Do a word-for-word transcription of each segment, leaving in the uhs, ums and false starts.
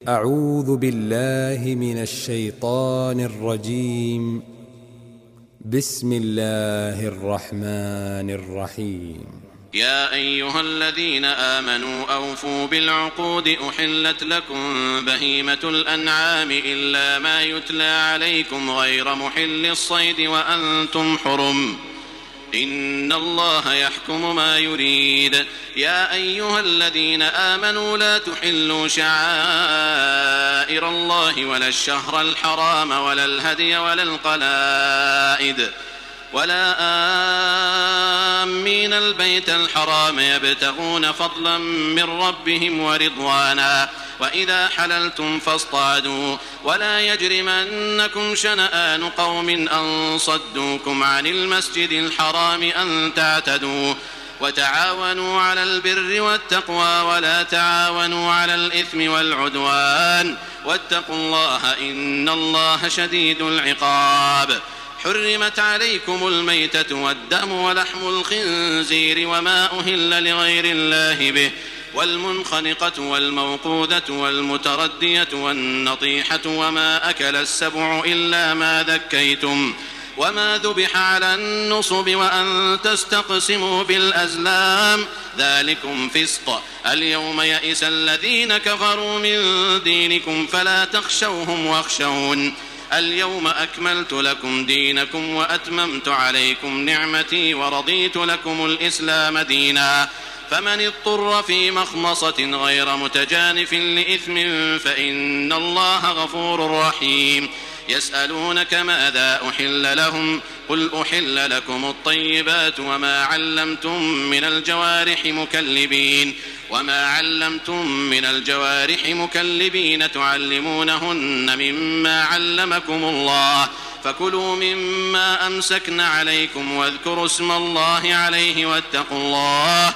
أعوذ بالله من الشيطان الرجيم. بسم الله الرحمن الرحيم. يا أيها الذين آمنوا أوفوا بالعقود أحلت لكم بهيمة الأنعام إلا ما يتلى عليكم غير محل الصيد وأنتم حرم إن الله يحكم ما يريد. يا أيها الذين آمنوا لا تحلوا شعائر الله ولا الشهر الحرام ولا الهدي ولا القلائد ولا آمين البيت الحرام يبتغون فضلا من ربهم ورضوانا وإذا حللتم فاصطادوا ولا يجرمنكم شنآن قوم أن صدوكم عن المسجد الحرام أن تعتدوا وتعاونوا على البر والتقوى ولا تعاونوا على الإثم والعدوان واتقوا الله إن الله شديد العقاب. حرمت عليكم الميتة والدم ولحم الخنزير وما أهل لغير الله به والمنخنقة والموقوذة والمتردية والنطيحة وما أكل السبع إلا ما ذكيتم وما ذبح على النصب وأن تستقسموا بالأزلام ذلكم فسق. اليوم يئس الذين كفروا من دينكم فلا تخشوهم واخشون اليوم أكملت لكم دينكم وأتممت عليكم نعمتي ورضيت لكم الإسلام دينا فمن اضطر في مخمصة غير متجانف لإثم فإن الله غفور رحيم. يسألونك ماذا أحل لهم قل أحل لكم الطيبات وما علمتم من الجوارح مكلبين وما علمتم من الجوارح مكلبين تعلمونهن مما علمكم الله فكلوا مما أمسكن عليكم واذكروا اسم الله عليه واتقوا الله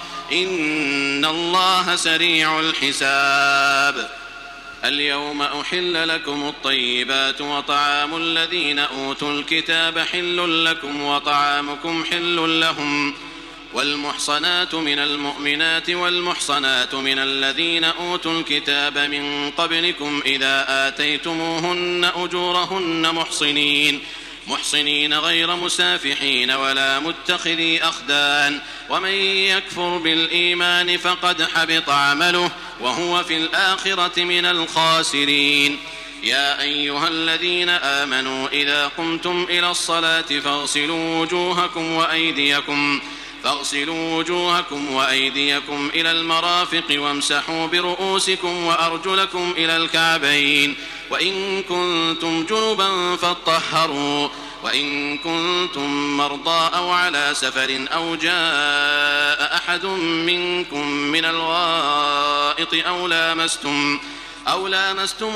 إن الله سريع الحساب. اليوم أحل لكم الطيبات وطعام الذين أوتوا الكتاب حل لكم وطعامكم حل لهم والمحصنات من المؤمنات والمحصنات من الذين أوتوا الكتاب من قبلكم إذا آتيتموهن أجورهن محصنين محصنين غير مسافحين ولا متخذي أخدان ومن يكفر بالإيمان فقد حبط عمله وهو في الآخرة من الخاسرين. يا أيها الذين آمنوا إذا قمتم إلى الصلاة فاغسلوا وجوهكم وأيديكم فاغسلوا وجوهكم وأيديكم إلى المرافق وامسحوا برؤوسكم وأرجلكم إلى الكعبين وإن كنتم جنبا فاطهروا وإن كنتم مرضى أو على سفر أو جاء أحد منكم من الغائط أو لامستم أو لامستم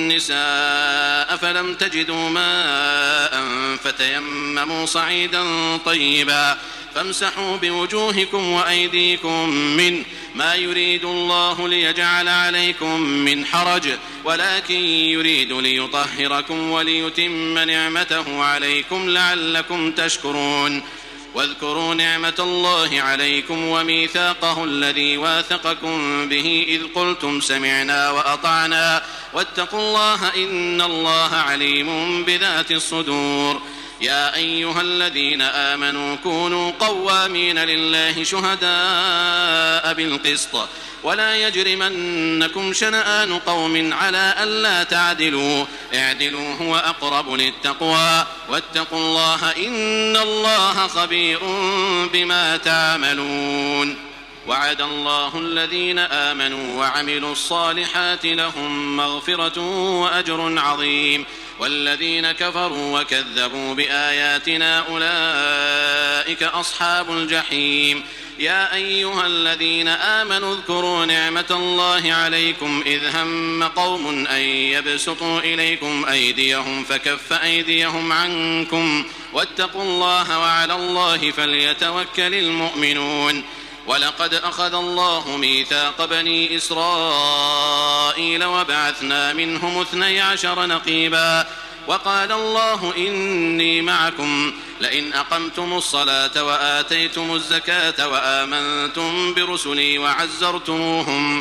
النساء فلم تجدوا ماء فتيمموا صعيدا طيبا فامسحوا بوجوهكم وأيديكم منه ما يريد الله ليجعل عليكم من حرج ولكن يريد ليطهركم وليتم نعمته عليكم لعلكم تشكرون. واذكروا نعمة الله عليكم وميثاقه الذي واثقكم به إذ قلتم سمعنا وأطعنا واتقوا الله إن الله عليم بذات الصدور. يا أيها الذين آمنوا كونوا قوامين لله شهداء بالقسط ولا يجرمنكم شنآن قوم على ألا تعدلوا اعدلوا هو أقرب للتقوى واتقوا الله إن الله خبير بما تعملون. وعد الله الذين آمنوا وعملوا الصالحات لهم مغفرة وأجر عظيم والذين كفروا وكذبوا بآياتنا أولئك أصحاب الجحيم. يا أيها الذين آمنوا اذكروا نعمة الله عليكم إذ هم قوم أن يبسطوا إليكم أيديهم فكف أيديهم عنكم واتقوا الله وعلى الله فليتوكل المؤمنون. ولقد أخذ الله ميثاق بني إسرائيل وبعثنا منهم اثني عشر نقيبا وقال الله إني معكم لئن أقمتم الصلاة وآتيتم الزكاة وآمنتم برسلي وعزرتموهم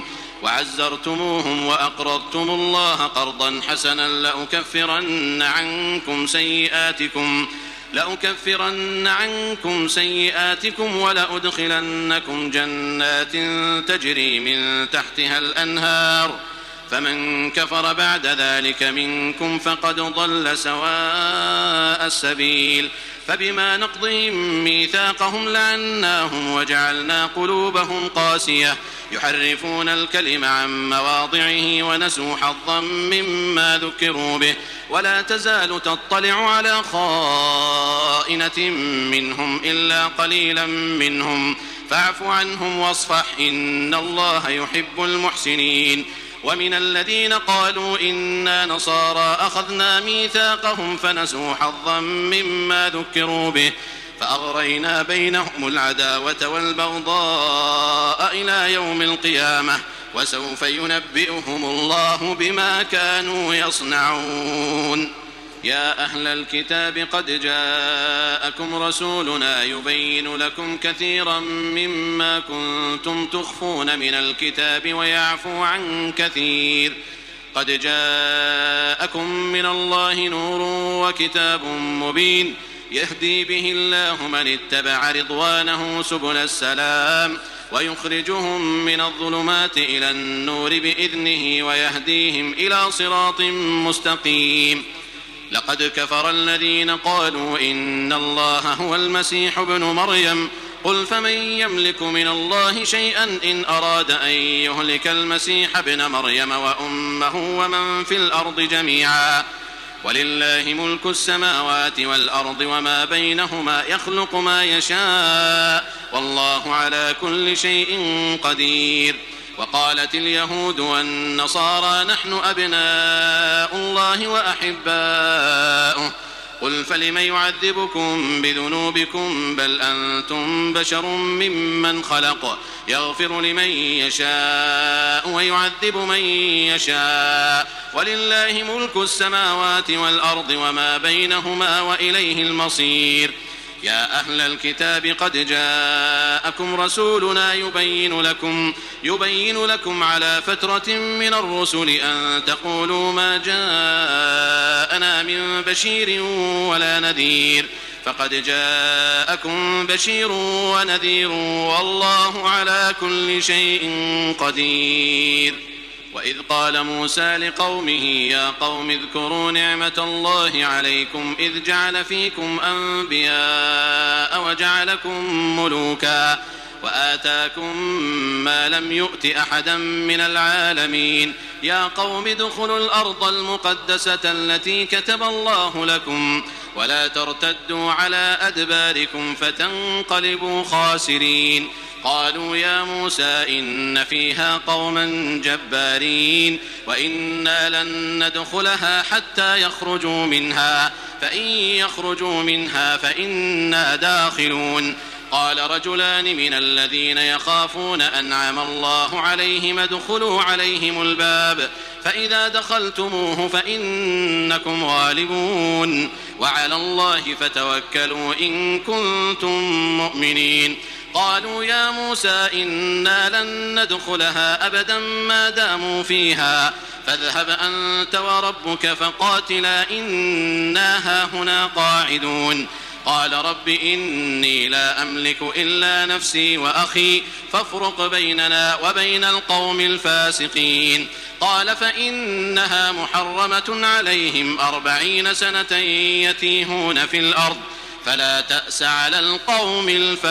وعزرتموهم وأقرضتم الله قرضا حسنا لأكفرن عنكم سيئاتكم لأكفرن عنكم سيئاتكم ولأدخلنكم جنات تجري من تحتها الأنهار فمن كفر بعد ذلك منكم فقد ضل سواء السبيل فبما نقضهم ميثاقهم لعناهم وجعلنا قلوبهم قاسية يحرفون الكلم عن مواضعه ونسوا حظا مما ذكروا به ولا تزال تطلع على خائنة منهم إلا قليلا منهم فاعف عنهم واصفح إن الله يحب المحسنين ومن الذين قالوا إنا نصارى أخذنا ميثاقهم فنسوا حظا مما ذكروا به فأغرينا بينهم العداوة والبغضاء إلى يوم القيامة وسوف ينبئهم الله بما كانوا يصنعون يا أهل الكتاب قد جاءكم رسولنا يبين لكم كثيرا مما كنتم تخفون من الكتاب ويعفو عن كثير قد جاءكم من الله نور وكتاب مبين يهدي به الله من اتبع رضوانه سبل السلام ويخرجهم من الظلمات إلى النور بإذنه ويهديهم إلى صراط مستقيم لقد كفر الذين قالوا إن الله هو المسيح ابن مريم قل فمن يملك من الله شيئا إن أراد أن يهلك المسيح ابن مريم وأمه ومن في الأرض جميعا ولله ملك السماوات والأرض وما بينهما يخلق ما يشاء والله على كل شيء قدير وقالت اليهود والنصارى نحن أبناء الله وأحباؤه قل فلم يعذبكم بذنوبكم بل أنتم بشر ممن خلق يغفر لمن يشاء ويعذب من يشاء ولله ملك السماوات والأرض وما بينهما وإليه المصير يا أهل الكتاب قد جاءكم رسولنا يبين لكم يبين لكم على فترة من الرسل أن تقولوا ما جاءنا من بشير ولا نذير فقد جاءكم بشير ونذير والله على كل شيء قدير وإذ قال موسى لقومه يا قوم اذكروا نعمة الله عليكم إذ جعل فيكم أنبياء وجعلكم ملوكا وآتاكم ما لم يؤت أحدا من العالمين يا قوم ادخلوا الأرض المقدسة التي كتب الله لكم ولا ترتدوا على أدباركم فتنقلبوا خاسرين قالوا يا موسى إن فيها قوما جبارين وإنا لن ندخلها حتى يخرجوا منها فإن يخرجوا منها فإنا داخلون قال رجلان من الذين يخافون أنعم الله عليهم ادخلوا عليهم الباب فإذا دخلتموه فإنكم غالبون وعلى الله فتوكلوا إن كنتم مؤمنين قالوا يا موسى إنا لن ندخلها أبدا ما داموا فيها فاذهب أنت وربك فقاتلا إنا هاهنا قاعدون قال رب إني لا أملك إلا نفسي وأخي فافرق بيننا وبين القوم الفاسقين قال فإنها محرمة عليهم أربعين سنة يتيهون في الأرض فلا تأس على القوم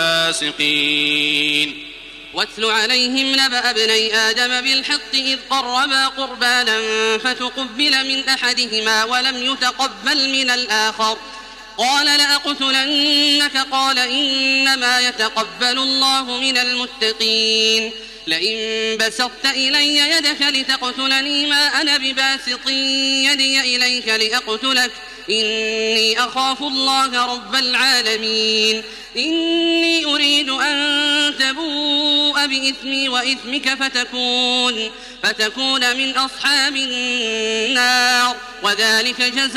الفاسقين واتل عليهم نبأ ابني آدم بالحق إذ قربا قربانا فتقبل من أحدهما ولم يتقبل من الآخر قال لأقتلنك قال إنما يتقبل الله من المتقين لئن بسطت إلي يدك لتقتلني ما أنا بباسط يدي إليك لأقتلك إني أخاف الله رب العالمين إني أريد أن تبوء بإثمي وإثمك فتكون, فتكون من أصحاب النار وذلك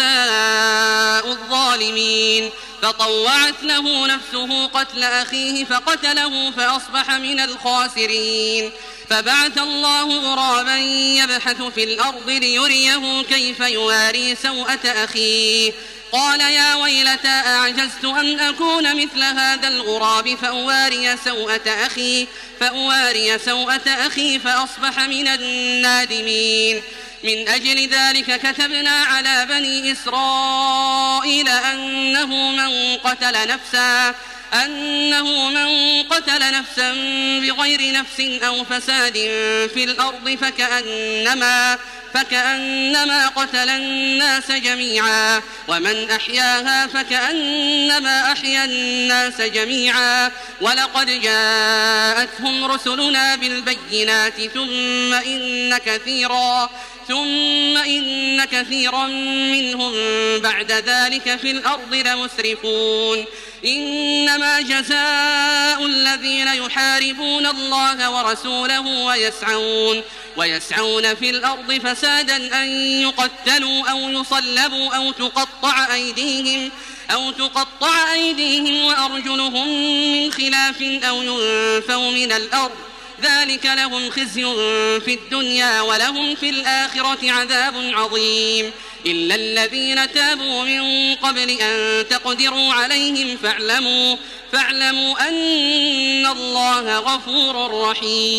جزاء الظالمين. فطوعت له نفسه قتل أخيه فقتله فأصبح من الخاسرين. فبعث الله غرابا يبحث في الأرض ليريه كيف يواري سوءة أخيه قال يا ويلتى أعجزت أن أكون مثل هذا الغراب فأواري سوءة أخي فأواري سوءة أخي فأصبح من النادمين. من أجل ذلك كتبنا على بني إسرائيل أنه من قتل نفسا أنه من قتل نفسا بغير نفس أو فساد في الأرض فكأنما فكأنما قتل الناس جميعا ومن أحياها فكأنما أحيا الناس جميعا. ولقد جاءتهم رسلنا بالبينات ثم إن كثيرا ثم إن كثيرا منهم بعد ذلك في الأرض لمسرفون. إنما جزاء الذين يحاربون الله ورسوله ويسعون ويسعون في الأرض فسادا أن يقتلوا أو يصلبوا أو تقطع أيديهم أو تقطع أيديهم وأرجلهم من خلاف أو ينفوا من الأرض ذلك لهم خزي في الدنيا ولهم في الآخرة عذاب عظيم. إلا الذين تابوا من قبل أن تقدروا عليهم فاعلموا فاعلموا أن الله غفور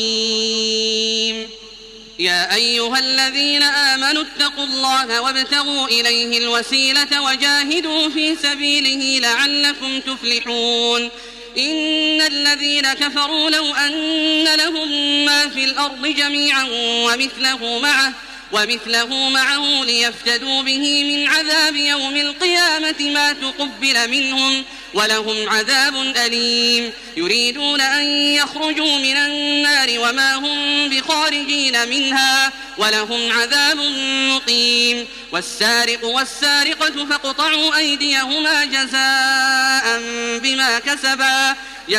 رحيم. يا أيها الذين آمنوا اتقوا الله وابتغوا إليه الوسيلة وجاهدوا في سبيله لعلكم تفلحون. إن الذين كفروا لو أن لهم ما في الأرض جميعا ومثله معه ومثله معه ليفتدوا به من عذاب يوم القيامة ما تقبل منهم ولهم عذاب أليم. يريدون أن يخرجوا من النار وما هم بخارجين منها ولهم عذاب مقيم. والسارق والسارقة فاقطعوا أيديهما جزاء بما كسبا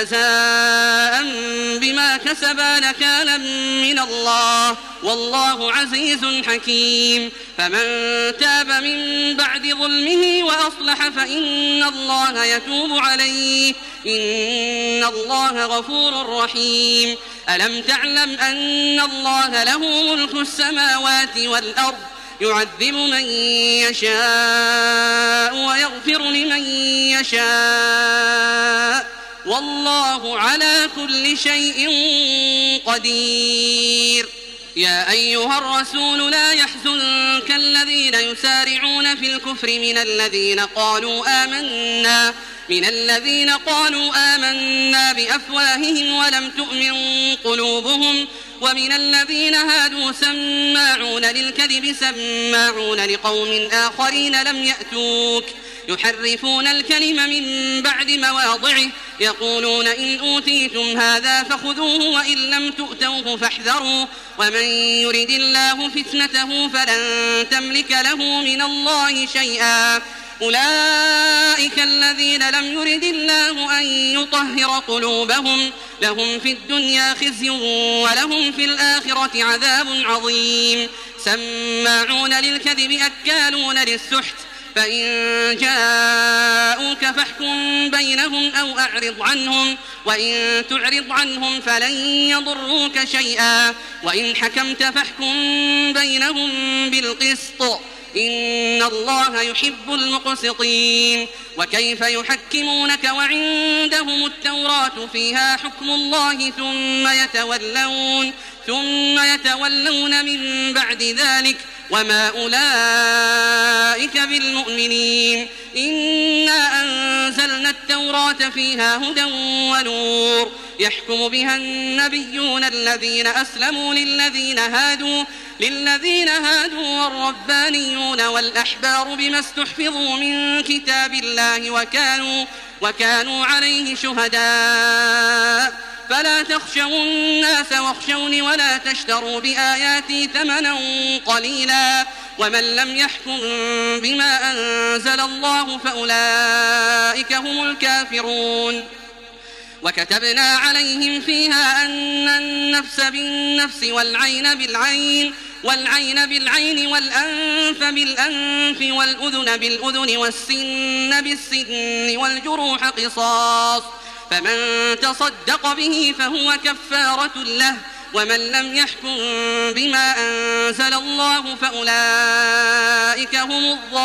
جزاء بما كسبا نكالا من الله والله عزيز حكيم. فمن تاب من بعد ظلمه وأصلح فإن الله يتوب عليه إن الله غفور رحيم. ألم تعلم أن الله له ملك السماوات والأرض يعذب من يشاء ويغفر لمن يشاء والله على كل شيء قدير. يا أيها الرسول لا يحزنك الذين يسارعون في الكفر من الذين قالوا آمنا من الذين قالوا آمنا بأفواههم ولم تؤمن قلوبهم ومن الذين هادوا سماعون للكذب سماعون لقوم آخرين لم يأتوك يحرفون الكلم من بعد مواضعه يقولون إن أوتيتم هذا فخذوه وإن لم تؤتوه فاحذروا ومن يرد الله فتنته فلن تملك له من الله شيئا. أولئك الذين لم يرد الله أن يطهر قلوبهم لهم في الدنيا خزي ولهم في الآخرة عذاب عظيم. سماعون للكذب أكالون للسحت فإن جاءوك فاحكم بينهم أو أعرض عنهم وإن تعرض عنهم فلن يضروك شيئا وإن حكمت فاحكم بينهم بالقسط إن الله يحب المقسطين. وكيف يحكمونك وعندهم التوراة فيها حكم الله ثم يتولون ثم يتولون من بعد ذلك وما أولئك بالمؤمنين. إنا أنزلنا التوراة فيها هدى ونور يحكم بها النبيون الذين أسلموا للذين هادوا للذين هادوا والربانيون والأحبار بما استحفظوا من كتاب الله وكانوا وكانوا عليه شهداء. فلا تخشوا الناس واخشوني ولا تشتروا بآياتي ثمنا قليلا ومن لم يحكم بما أنزل الله فأولئك هم الكافرون. وكتبنا عليهم فيها أن النفس بالنفس والعين بالعين والعين بالعين والأنف بالأنف والأذن بالأذن والسن بالسن والجروح قصاص، فمن تصدق به فهو كفارة له، ومن لم يحكم بما أنزل الله فأولئك هم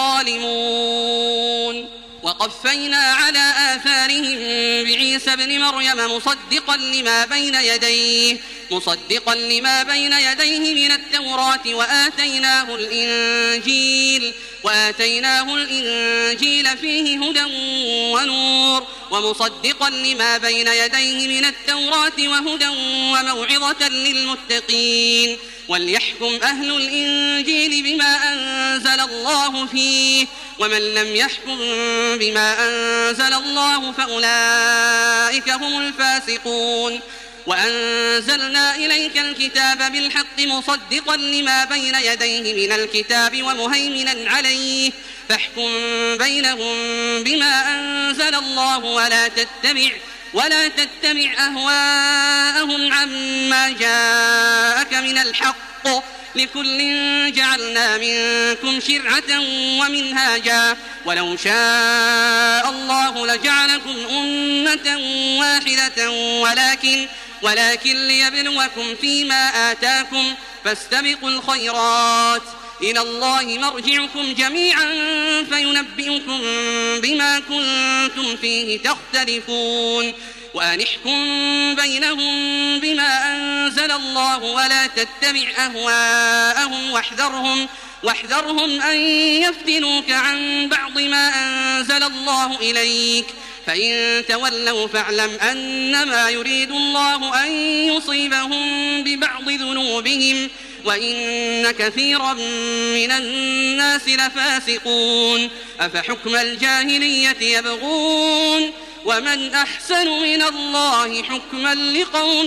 الظالمون. وقفينا على آثارهم بعيسى ابن مريم مصدقا لما بين يديه مصدقا لما بين يديه من التوراة وآتيناه الإنجيل وآتيناه الإنجيل فيه هدى ونور ومصدقا لما بين يديه من التوراة وهدى وموعظة للمتقين. وليحكم أهل الإنجيل بما أنزل الله فيه، ومن لم يحكم بما أنزل الله فأولئك هم الفاسقون. وأنزلنا إليك الكتاب بالحق مصدقا لما بين يديه من الكتاب ومهيمنا عليه، فاحكم بينهم بما أنزل الله ولا تتبع ولا تتبع أهواءهم عما جاءك من الحق، لكل جعلنا منكم شرعة ومنهاجا، ولو شاء الله لجعلكم أمة واحدة ولكن ولكن ليبلوكم فيما آتاكم، فاستبقوا الخيرات، إلى الله مرجعكم جميعا فينبئكم بما كنتم فيه تختلفون. وأن احكم بينهم بما أنزل الله ولا تتبع أهواءهم واحذرهم واحذرهم أن يفتنوك عن بعض ما أنزل الله إليك، فإن تولوا فاعلم أنما يريد الله أن يصيبهم ببعض ذنوبهم وإن كثيرا من الناس لفاسقون. أفحكم الجاهلية يبغون ومن أحسن من الله حكما لقوم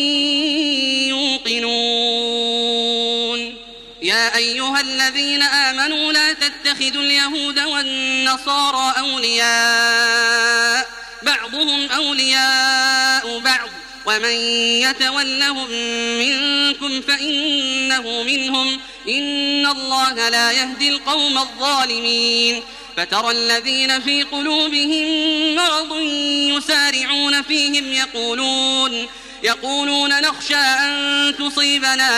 يوقنون. يا أيها الذين آمنوا لا تتخذوا اليهود والنصارى أولياء بعضهم أولياء بعض، ومن يتولهم منكم فإنه منهم، إن الله لا يهدي القوم الظالمين. فترى الذين في قلوبهم مرض يسارعون فيهم يقولون يقولون نخشى أن تصيبنا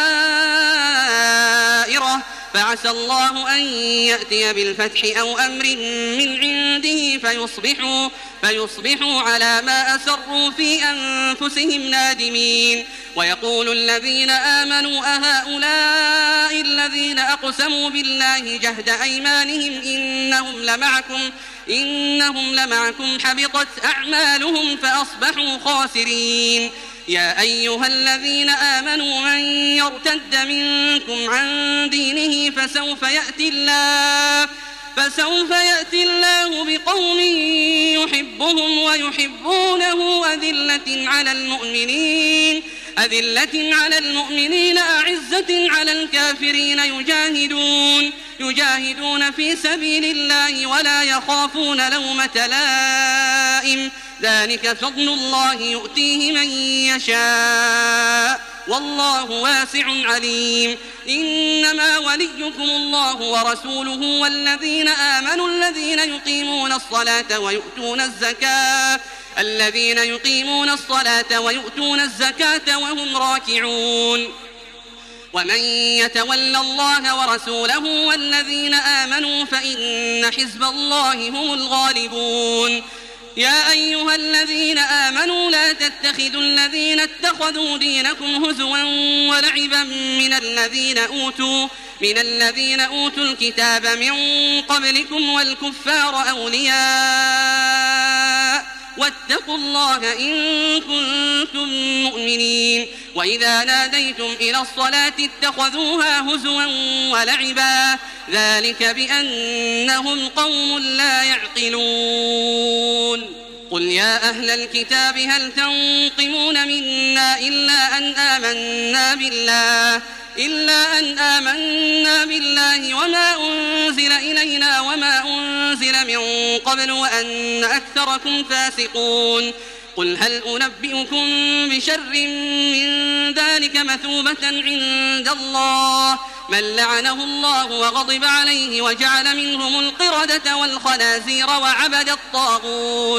دائرة، فعسى الله أن يأتي بالفتح أو أمر من عنده فيصبحوا, فيصبحوا على ما أسروا في أنفسهم نادمين. ويقول الذين آمنوا أهؤلاء الذين أقسموا بالله جهد أيمانهم إنهم لمعكم إنهم لمعكم حبطت أعمالهم فأصبحوا خاسرين. يا أيها الذين آمنوا من يرتد منكم عن دينه فسوف يأتي الله فسوف يأتي الله بقوم يحبهم ويحبونه أذلة على المؤمنين أذلة على المؤمنين أعزة على الكافرين يجاهدون يجاهدون في سبيل الله ولا يخافون لومة لائم، ذلك فضل الله يؤتيه من يشاء والله واسع عليم. إنما وليكم الله ورسوله والذين آمنوا الذين يقيمون الصلاة ويؤتون الزكاة الذين يقيمون الصلاة ويؤتون الزكاة وهم راكعون. ومن يتول الله ورسوله والذين آمنوا فإن حزب الله هم الغالبون. يا أيها الذين آمنوا لا تتخذوا الذين اتخذوا دينكم هزوا ولعبا من الذين أوتوا من الذين أوتوا الكتاب من قبلكم والكفار أولياء واتقوا الله إن كنتم مؤمنين. وإذا ناديتم إلى الصلاة اتخذوها هزوا ولعبا، ذلك بأنهم قوم لا يعقلون. قل يا أهل الكتاب هل تنقمون منا إلا أن آمنا بالله إلا أن آمنا بالله وما أنزل إلينا وما أنزل من قبل وأن أكثركم فاسقون. قل هل أنبئكم بشر من ذلك مثوبة عند الله من لعنه الله وغضب عليه وجعل منهم القردة والخنازير وعبد الطاغوت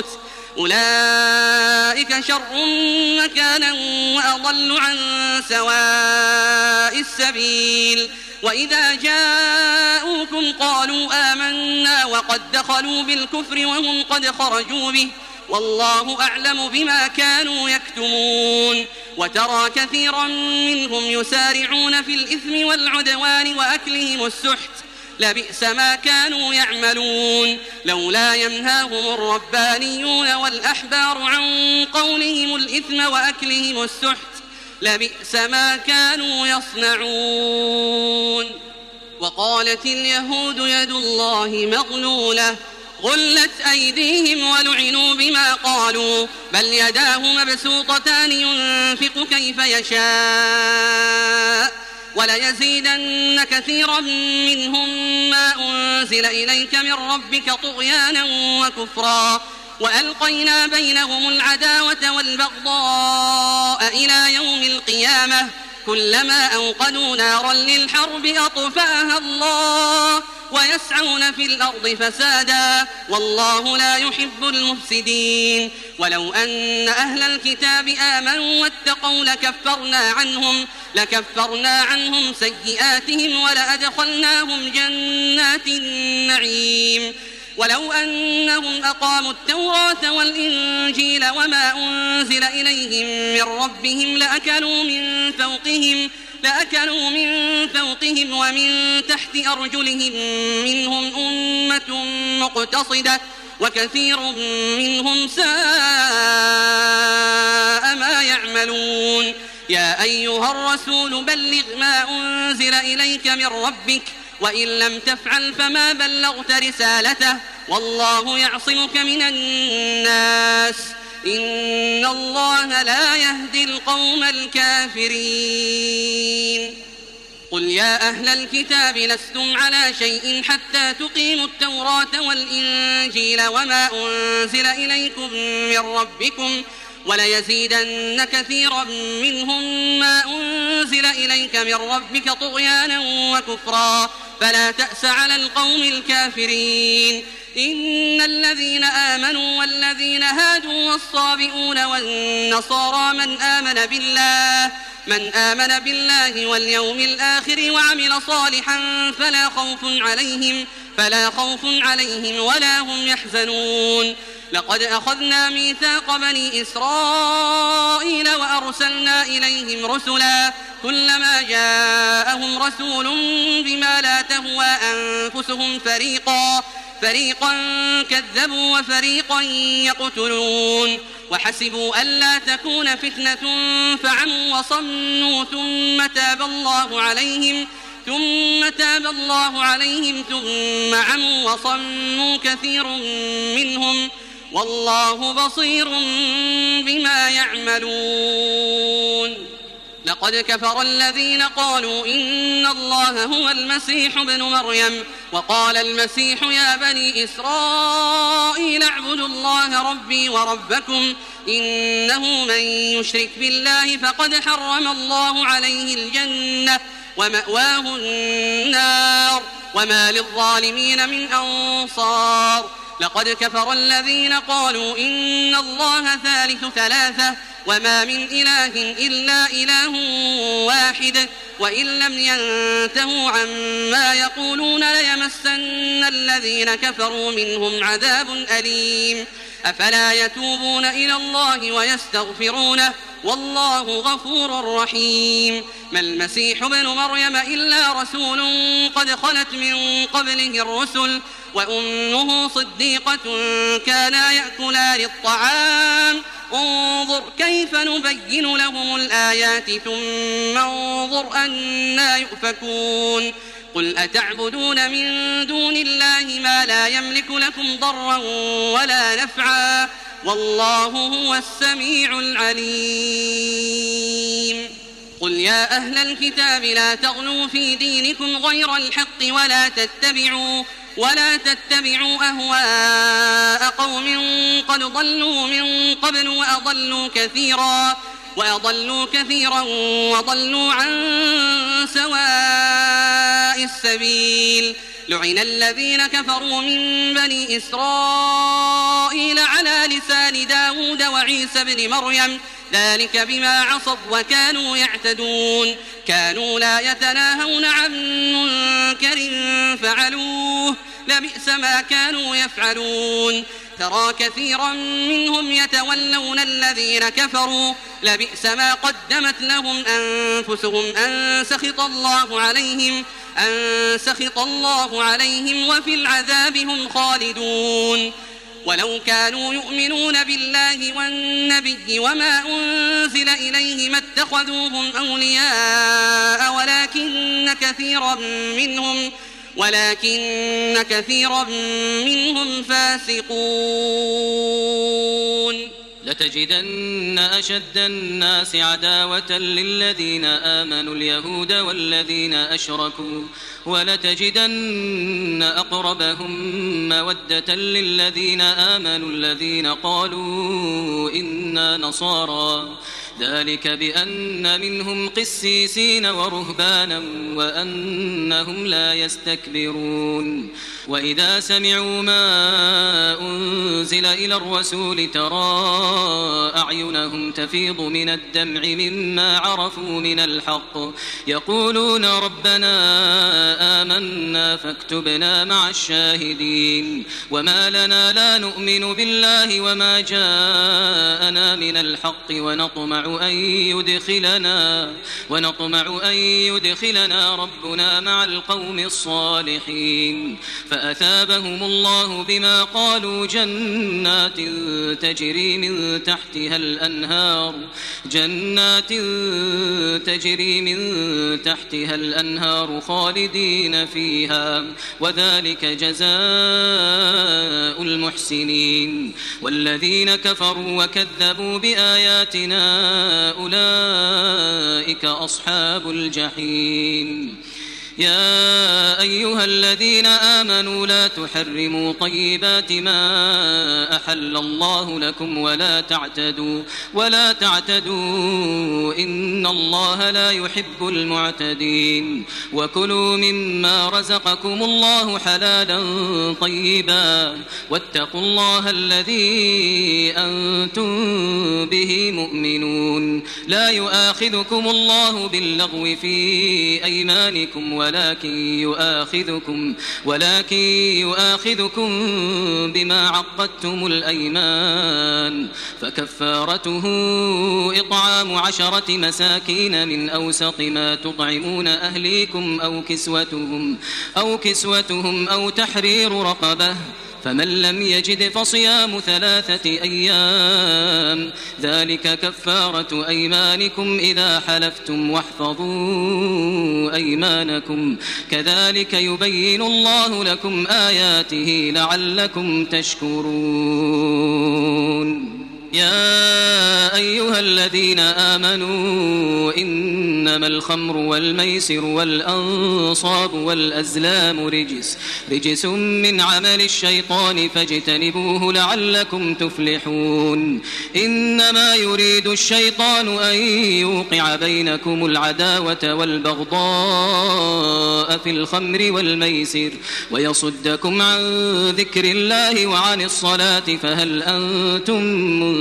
أولئك شر مكانا وأضل عن سواء السبيل وإذا جاءوكم قالوا آمنا وقد دخلوا بالكفر وهم قد خرجوا به والله أعلم بما كانوا يكتمون وترى كثيرا منهم يسارعون في الإثم والعدوان وأكلهم السحت لبئس ما كانوا يعملون لولا ينهاهم الربانيون والأحبار عن قولهم الإثم وأكلهم السحت لبئس ما كانوا يصنعون وقالت اليهود يد الله مغلولة غلت أيديهم ولعنوا بما قالوا بل يداه مبسوطتان ينفق كيف يشاء وليزيدن كثيرا منهم ما أنزل إليك من ربك طغيانا وكفرا وألقينا بينهم العداوة والبغضاء إلى يوم القيامة كلما أوقدوا نارا للحرب أطفأها الله ويسعون في الأرض فسادا والله لا يحب المفسدين ولو أن أهل الكتاب آمنوا واتقوا لكفرنا عنهم لكفرنا عنهم سيئاتهم ولأدخلناهم جنات النعيم ولو أنهم أقاموا التوراة والإنجيل وما أنزل إليهم من ربهم لأكلوا من فوقهم لأكلوا من فوقهم ومن تحت أرجلهم منهم أمة مقتصدة وكثير منهم ساء ما يعملون يا أيها الرسول بلغ ما أنزل إليك من ربك وإن لم تفعل فما بلغت رسالته والله يعصمك من الناس إن الله لا يهدي القوم الكافرين قل يا أهل الكتاب لستم على شيء حتى تقيموا التوراة والإنجيل وما أنزل إليكم من ربكم وليزيدن كثيرا منهم ما أنزل إليك من ربك طغيانا وكفرا فلا تأس على القوم الكافرين إن الذين آمنوا والذين هادوا والصابئون والنصارى من آمن بالله من آمن بالله واليوم الآخر وعمل صالحا فلا خوف عليهم فلا خوف عليهم ولا هم يحزنون لقد أخذنا ميثاق بني إسرائيل وأرسلنا إليهم رسلا كلما جاءهم رسول بما لا تهوى أنفسهم فريقا فريقا كذبوا وفريقا يقتلون وحسبوا ألا تكون فتنة فعموا وصموا ثم تاب الله عليهم ثم تاب الله عليهم ثم عموا وصموا كثير منهم والله بصير بما يعملون لقد كفر الذين قالوا إن الله هو المسيح ابن مريم وقال المسيح يا بني إسرائيل اعبدوا الله ربي وربكم إنه من يشرك بالله فقد حرم الله عليه الجنة ومأواه النار وما للظالمين من أنصار لقد كفر الذين قالوا إن الله ثالث ثلاثة وما من إله إلا إله واحد وإن لم ينتهوا عما يقولون ليمسن الذين كفروا منهم عذاب أليم أفلا يتوبون إلى الله ويستغفرونه والله غفور رحيم ما المسيح ابن مريم إلا رسول قد خلت من قبله الرسل وأمه صديقة كانا يأكلان الطعام انظر كيف نبين لهم الآيات ثم انظر أنا يؤفكون قل أتعبدون من دون الله ما لا يملك لكم ضرا ولا نفعا والله هو السميع العليم قل يا أهل الكتاب لا تغلوا في دينكم غير الحق ولا تتبعوا ولا تتبعوا أهواء قوم قد ضلوا من قبل وأضلوا كثيرا وأضلوا كثيرا وضلوا عن سواء السبيل. لعن الذين كفروا من بني إسرائيل على لسان داود وعيسى بن مريم ذلك بما عصوا وكانوا يعتدون. كانوا لا يتناهون عن منكر فعلوه لبئس ما كانوا يفعلون. ترى كثيرا منهم يتولون الذين كفروا لبئس ما قدمت لهم أنفسهم أن سخط الله عليهم أن سخط الله عليهم وفي العذاب هم خالدون. ولو كانوا يؤمنون بالله والنبي وما أنزل إليه ما اتخذوهم أولياء ولكن كثيرا منهم ولكن كثيرا منهم فاسقون. لتجدن أشد الناس عداوة للذين آمنوا اليهود والذين أشركوا ولتجدن أقربهم مودة للذين آمنوا الذين قالوا إنا نصارى ذلك بأن منهم قسيسين ورهبانا وأنهم لا يستكبرون. وإذا سمعوا ما أنزل إلى الرسول ترى أعينهم تفيض من الدمع مما عرفوا من الحق يقولون ربنا آمنا فاكتبنا مع الشاهدين. وما لنا لا نؤمن بالله وما جاءنا من الحق ونطمع أن يدخلنا ونطمع أن يدخلنا ربنا مع القوم الصالحين. فأثابهم الله بما قالوا جنات تجري من تحتها الأنهار جنات تجري من تحتها الأنهار خالدين فيها وذلك جزاء المحسنين. والذين كفروا وكذبوا بآياتنا أولئك أصحاب الجحيم. يا أيها الذين آمنوا لا تحرموا طيبات ما أحل الله لكم ولا تعتدوا ولا تعتدوا إن الله لا يحب المعتدين. وكلوا مما رزقكم الله حلالا طيبا واتقوا الله الذي أنتم به مؤمنون. لا يؤاخذكم الله باللغو في أيمانكم ولكن يؤاخذكم ولكن يؤاخذكم بما عقدتم الأيمان فكفارته إطعام عشرة مساكين من أوسط ما تطعمون أهليكم أو كسوتهم أو كسوتهم أو تحرير رقبة فمن لم يجد فصيام ثلاثة أيام ذلك كفارة أيمانكم إذا حلفتم واحفظوا أيمانكم كذلك يبين الله لكم آياته لعلكم تشكرون. يا أيها الذين آمنوا إنما الخمر والميسر والأنصاب والأزلام رجس رجس من عمل الشيطان فاجتنبوه لعلكم تفلحون. إنما يريد الشيطان أن يوقع بينكم العداوة والبغضاء في الخمر والميسر ويصدكم عن ذكر الله وعن الصلاة فهل أنتم منتهون.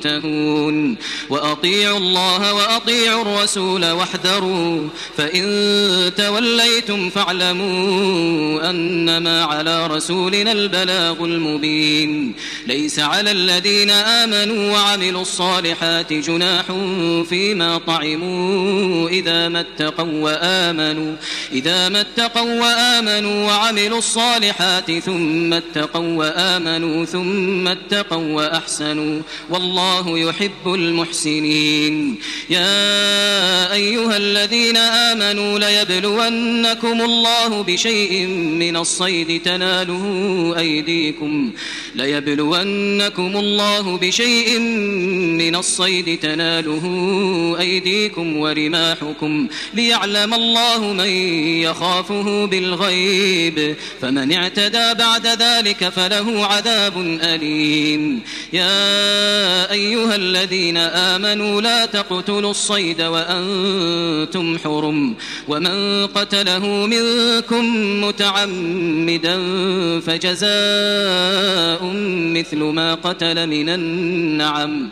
وأطيعوا الله وأطيعوا الرسول واحذروا فإن توليتم فاعلموا أنما على رسولنا البلاغ المبين. ليس على الذين آمنوا وعملوا الصالحات جناح فيما طعموا إذا ما اتقوا وآمنوا إذا ما اتقوا وآمنوا وعملوا الصالحات ثم اتقوا وآمنوا ثم اتقوا وأحسنوا والله يحب المحسنين. يا أيها الذين آمنوا ليبلونكم الله بشيء من الصيد تناله أيديكم ليبلونكم الله بشيء من الصيد تناله أيديكم ورماحكم ليعلم الله من يخافه بالغيب فمن اعتدى بعد ذلك فله عذاب أليم. يا أيها الذين آمنوا لا تقتلوا الصيد وأنتم حرم ومن قتله منكم متعمدا فجزاء مثل ما قتل من النعم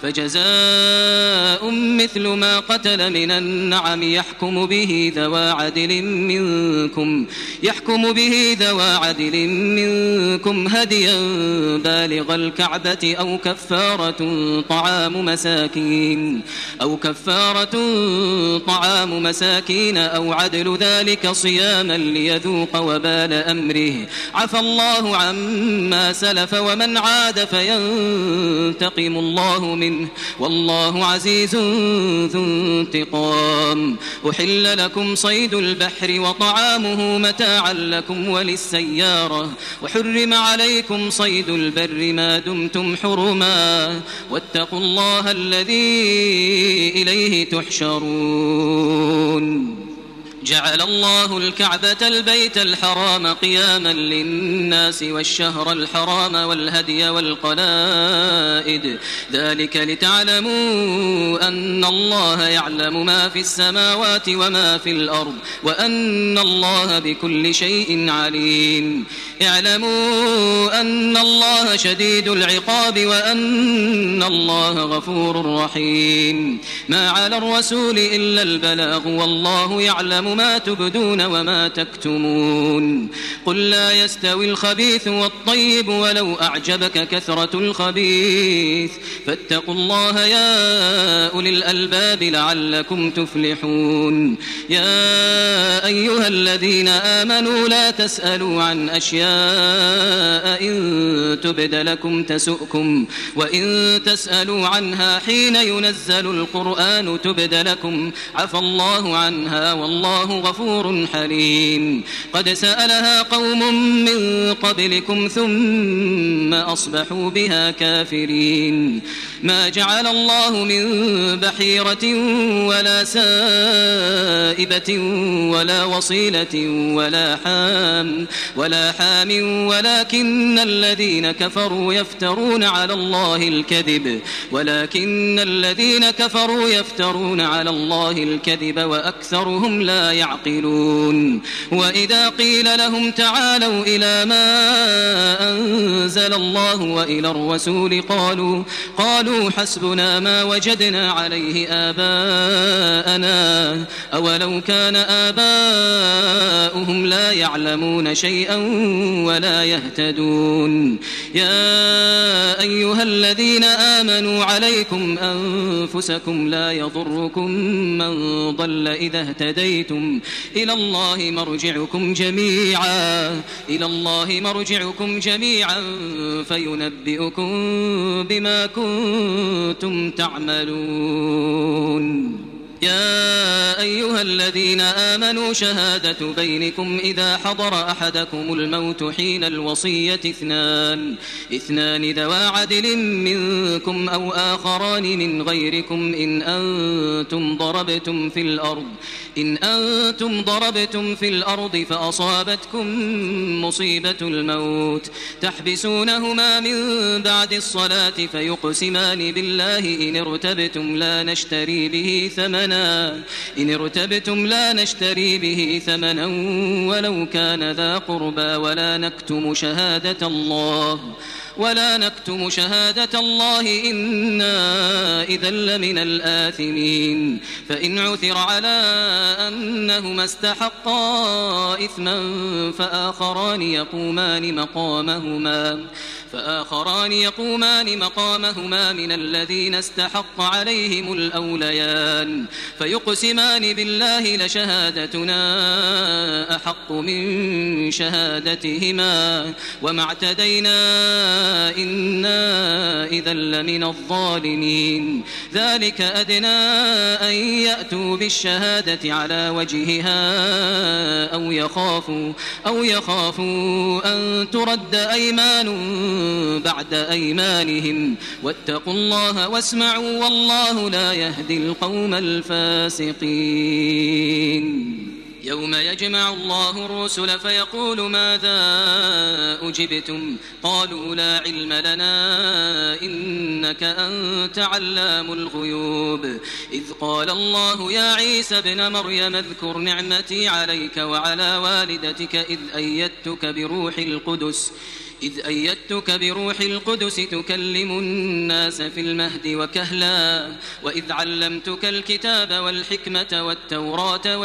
فجزاء مثل ما قتل من النعم يحكم به ذوى عدل منكم يحكم به ذوى عدل منكم هديا بالغ الكعبة أو كفارة طعام مساكين أو كفارة طعام مساكين أو عدل ذلك صياما ليذوق وبال أمره عفى الله عما سلف ومن عاد فينتقم الله منه والله عزيز ذو انتقام. أحل لكم صيد البحر وطعامه متاعا لكم وللسيارة وحرم عليكم صيد البر ما دمتم حرما واتقوا الله الذي إليه تحشرون. جعل الله الكعبة البيت الحرام قياما للناس والشهر الحرام والهدي والقلائد ذلك لتعلموا أن الله يعلم ما في السماوات وما في الأرض وأن الله بكل شيء عليم. اعلموا أن الله شديد العقاب وأن الله غفور رحيم. ما على الرسول إلا البلاغ والله يعلم ما تبدون وما تكتمون. قل لا يستوي الخبيث والطيب ولو أعجبك كثرة الخبيث فاتقوا الله يا أولي الألباب لعلكم تفلحون. يا أيها الذين آمنوا لا تسألوا عن أشياء إن تبد لكم تسؤكم وإن تسألوا عنها حين ينزل القرآن تبد لكم عفى الله عنها والله غفور حليم. قد سألها قوم من قبلكم ثم أصبحوا بها كافرين. ما جعل الله من بحيرة ولا سائبة ولا وصيلة ولا حام ولا حام ولكن الذين كفروا يفترون على الله الكذب ولكن الذين كفروا يفترون على الله الكذب وأكثرهم لا يعقلون. وإذا قيل لهم تعالوا إلى ما أنزل الله وإلى الرسول قالوا قالوا حسبنا ما وجدنا عليه آباءنا أولو كان آباؤهم لا يعلمون شيئا ولا يهتدون. يا أيها الذين آمنوا عليكم أنفسكم لا يضركم من ضل إذا اهتديتم إلى الله مرجعكم جميعا إلى الله مرجعكم جميعا فينبئكم بما كنتم تعملون. يا أيها الذين آمنوا شهادة بينكم إذا حضر أحدكم الموت حين الوصية اثنان اثنان ذوى عدل منكم أو آخران من غيركم إن أنتم ضربتم في الأرض إن أنتم ضربتم في الأرض فأصابتكم مصيبة الموت تحبسونهما من بعد الصلاة فيقسمان بالله إن ارتبتم لا نشتري به ثمنا إن ارتبتم لا نشتري به ثمنا ولو كان ذا قربى ولا نكتم شهادة الله ولا نكتم شهادة الله إنا إذا لمن الآثمين. فإن عثر على أنهما استحقا إثما فآخران يقومان مقامهما فآخران يقومان مقامهما من الذين استحق عليهم الأوليان فيقسمان بالله لشهادتنا أحق من شهادتهما وما اعتدينا إنا إذا لمن الظالمين ذلك أدنى أن يأتوا بالشهادة على وجهها أو يخافوا أو يخافوا أن ترد أيمان بعد أيمانهم واتقوا الله واسمعوا والله لا يهدي القوم الفاسقين يوم يجمع الله الرسل فيقول ماذا أجبتم قالوا لا علم لنا إنك أنت علام الغيوب إذ قال الله يا عيسى ابن مريم اذكر نعمتي عليك وعلى والدتك إذ أيدتك بروح القدس إذ أيدتك بروح القدس تكلم الناس في المهد وكهلا وإذ علمتك الكتاب والحكمة والتوراة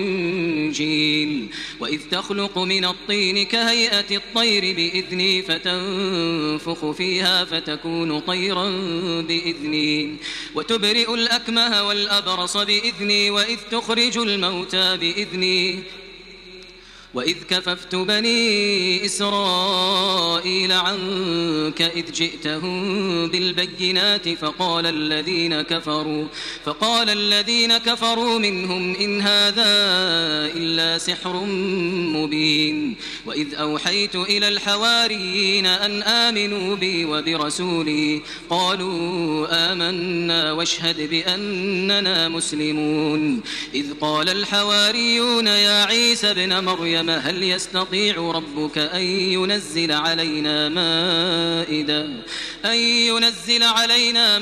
والإنجيل وإذ تخلق من الطين كهيئة الطير بإذني فتنفخ فيها فتكون طيرا بإذني وتبرئ الأكمه والأبرص بإذني وإذ تخرج الموتى بإذني وإذ كففت بني إسرائيل عنك إذ جئتهم بالبينات فقال الذين كفروا فقال الذين كفروا منهم إن هذا إلا سحر مبين وإذ أوحيت إلى الحواريين أن آمنوا بي وبرسولي قالوا آمنا واشهد بأننا مسلمون إذ قال الحواريون يا عيسى ابن مريم هل يستطيع ربك أن ينزل علينا مائدة أن ينزل علينا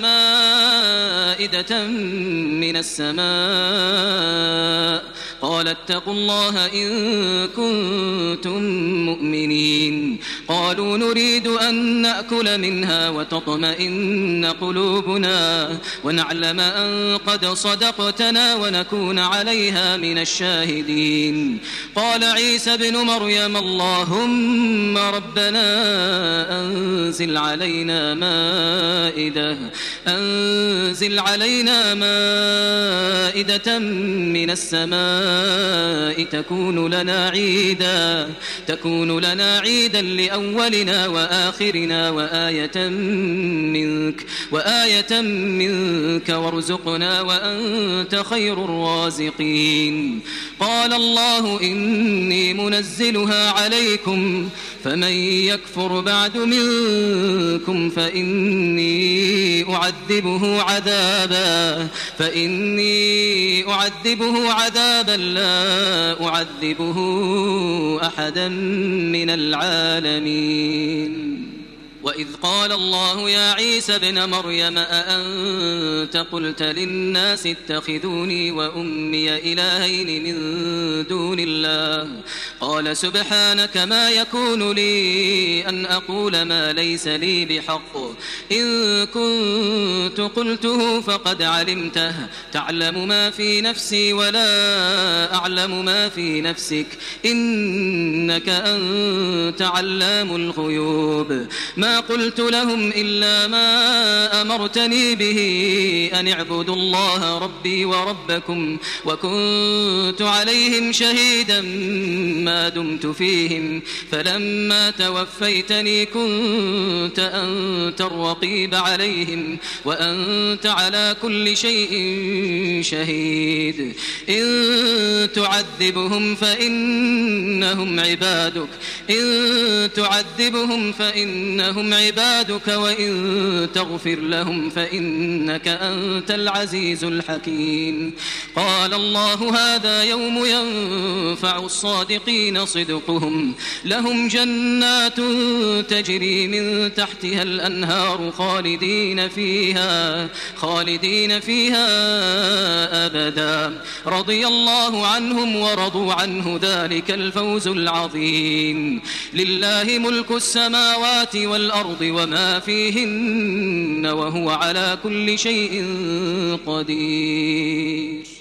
مائدة من السماء قال اتقوا الله إن كنتم مؤمنين قالوا نريد أن نأكل منها وتطمئن قلوبنا ونعلم أن قد صدقتنا ونكون عليها من الشاهدين قال عيسى بن مريم اللهم ربنا أنزل علينا مائدة أنزل علينا مائدة من السماء تكون لنا عيدا تكون لنا عيدا لأولنا وآخرنا وآية منك وآية منك وارزقنا وأنت خير الرازقين قال الله إني منزلها عليكم فمن يكفر بعد منكم فإني أعذبه عذابا فإني أعذبه عذابا لا أعذبه أحدا من العالمين وإذ قال الله يا عيسى ابن مريم أأنت قلت للناس اتخذوني وأمي إلهين من دون الله قال سبحانك ما يكون لي أن أقول ما ليس لي بحق إن كنت قلته فقد علمته تعلم ما في نفسي ولا أعلم ما في نفسك إنك أنت علام الغيوب ما قلت لهم إلا ما أمرتني به أن اعبدوا الله ربي وربكم وكنت عليهم شهيدا ما دمت فيهم فلما توفيتني كنت أنت الرقيب عليهم وأنت على كل شيء شهيد إن تعذبهم فإنهم عبادك إن تعذبهم فإنهم عبادك وإن تغفر لهم فإنك أنت العزيز الحكيم قال الله هذا يوم ينفع الصادقين صدقهم لهم جنات تجري من تحتها الأنهار خالدين فيها خالدين فيها أبدا رضي الله عنهم ورضوا عنه ذلك الفوز العظيم لله ملك السماوات والأرض وما فيهن وهو على كل شيء قدير